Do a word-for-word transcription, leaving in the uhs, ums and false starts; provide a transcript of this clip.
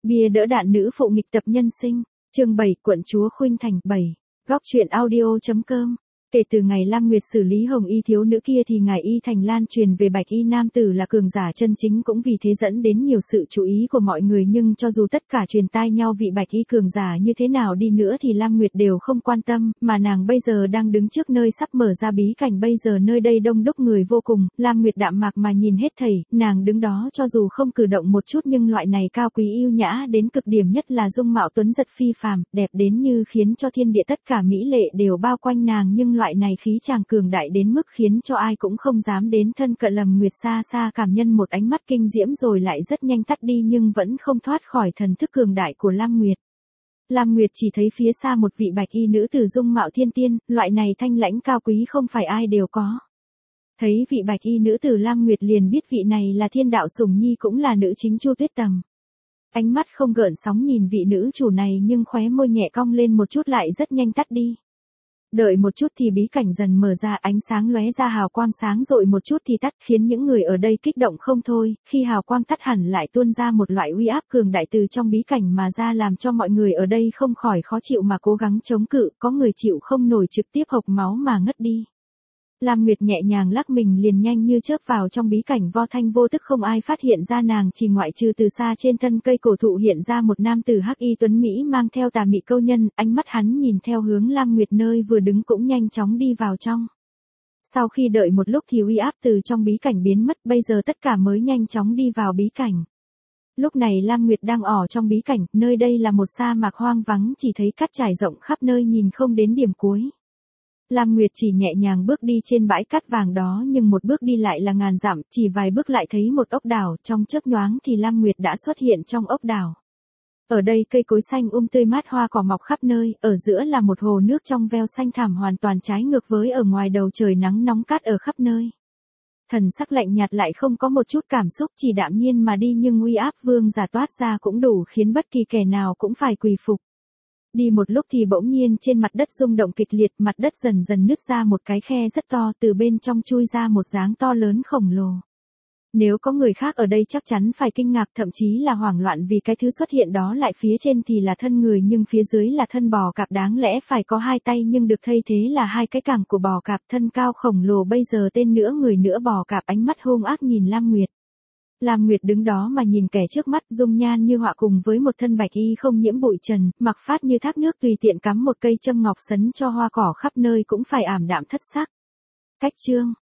Bia đỡ đạn nữ phụ nghịch tập nhân sinh, chương bảy, quận chúa Khuynh Thành. Bảy. Góc truyện audio.com. Kể từ ngày Lam Nguyệt xử lý Hồng Y thiếu nữ kia thì ngài Y Thành lan truyền về Bạch Y nam tử là cường giả chân chính, cũng vì thế dẫn đến nhiều sự chú ý của mọi người, nhưng cho dù tất cả truyền tai nhau vị Bạch Y cường giả như thế nào đi nữa thì Lam Nguyệt đều không quan tâm, mà nàng bây giờ đang đứng trước nơi sắp mở ra bí cảnh, bây giờ nơi đây đông đúc người vô cùng, Lam Nguyệt đạm mạc mà nhìn hết thảy, nàng đứng đó cho dù không cử động một chút nhưng loại này cao quý yêu nhã đến cực điểm, nhất là dung mạo tuấn giật phi phàm, đẹp đến như khiến cho thiên địa tất cả mỹ lệ đều bao quanh nàng, nhưng loại này khí chàng cường đại đến mức khiến cho ai cũng không dám đến thân cận. Lâm Nguyệt xa xa cảm nhận một ánh mắt kinh diễm rồi lại rất nhanh tắt đi, nhưng vẫn không thoát khỏi thần thức cường đại của Lam Nguyệt. Lam Nguyệt chỉ thấy phía xa một vị Bạch Y nữ tử dung mạo thiên tiên, loại này thanh lãnh cao quý không phải ai đều có. Thấy vị Bạch Y nữ tử, Lam Nguyệt liền biết vị này là thiên đạo sủng nhi, cũng là nữ chính Chu Tuyết Tầm. Ánh mắt không gợn sóng nhìn vị nữ chủ này, nhưng khóe môi nhẹ cong lên một chút lại rất nhanh tắt đi. Đợi một chút thì bí cảnh dần mở ra, ánh sáng lóe ra, hào quang sáng rội một chút thì tắt, khiến những người ở đây kích động không thôi, khi hào quang tắt hẳn lại tuôn ra một loại uy áp cường đại từ trong bí cảnh mà ra, làm cho mọi người ở đây không khỏi khó chịu mà cố gắng chống cự, có người chịu không nổi trực tiếp hộc máu mà ngất đi. Lam Nguyệt nhẹ nhàng lắc mình liền nhanh như chớp vào trong bí cảnh, vô thanh vô tức không ai phát hiện ra nàng, chỉ ngoại trừ từ xa trên thân cây cổ thụ hiện ra một nam tử hắc y tuấn mỹ mang theo tà mị câu nhân, ánh mắt hắn nhìn theo hướng Lam Nguyệt nơi vừa đứng cũng nhanh chóng đi vào trong. Sau khi đợi một lúc thì uy áp từ trong bí cảnh biến mất, bây giờ tất cả mới nhanh chóng đi vào bí cảnh. Lúc này Lam Nguyệt đang ở trong bí cảnh, nơi đây là một sa mạc hoang vắng, chỉ thấy cát trải rộng khắp nơi nhìn không đến điểm cuối. Lam Nguyệt chỉ nhẹ nhàng bước đi trên bãi cát vàng đó, nhưng một bước đi lại là ngàn dặm, chỉ vài bước lại thấy một ốc đảo, trong chớp nhoáng thì Lam Nguyệt đã xuất hiện trong ốc đảo. Ở đây cây cối xanh um tươi mát, hoa cỏ mọc khắp nơi, ở giữa là một hồ nước trong veo xanh thẳm, hoàn toàn trái ngược với ở ngoài đầu trời nắng nóng cát ở khắp nơi. Thần sắc lạnh nhạt lại không có một chút cảm xúc, chỉ đạm nhiên mà đi, nhưng uy áp vương giả toát ra cũng đủ khiến bất kỳ kẻ nào cũng phải quỳ phục. Đi một lúc thì bỗng nhiên trên mặt đất rung động kịch liệt, mặt đất dần dần nứt ra một cái khe rất to, từ bên trong chui ra một dáng to lớn khổng lồ. Nếu có người khác ở đây chắc chắn phải kinh ngạc, thậm chí là hoảng loạn, vì cái thứ xuất hiện đó lại phía trên thì là thân người nhưng phía dưới là thân bò cạp, đáng lẽ phải có hai tay nhưng được thay thế là hai cái cẳng của bò cạp, thân cao khổng lồ bây giờ tên nửa người nửa bò cạp, ánh mắt hung ác nhìn Lam Nguyệt. Lam Nguyệt đứng đó mà nhìn kẻ trước mắt, dung nhan như họa cùng với một thân bạch y không nhiễm bụi trần, mặc phát như thác nước, tùy tiện cắm một cây châm ngọc sấn cho hoa cỏ khắp nơi cũng phải ảm đạm thất sắc. Cách chương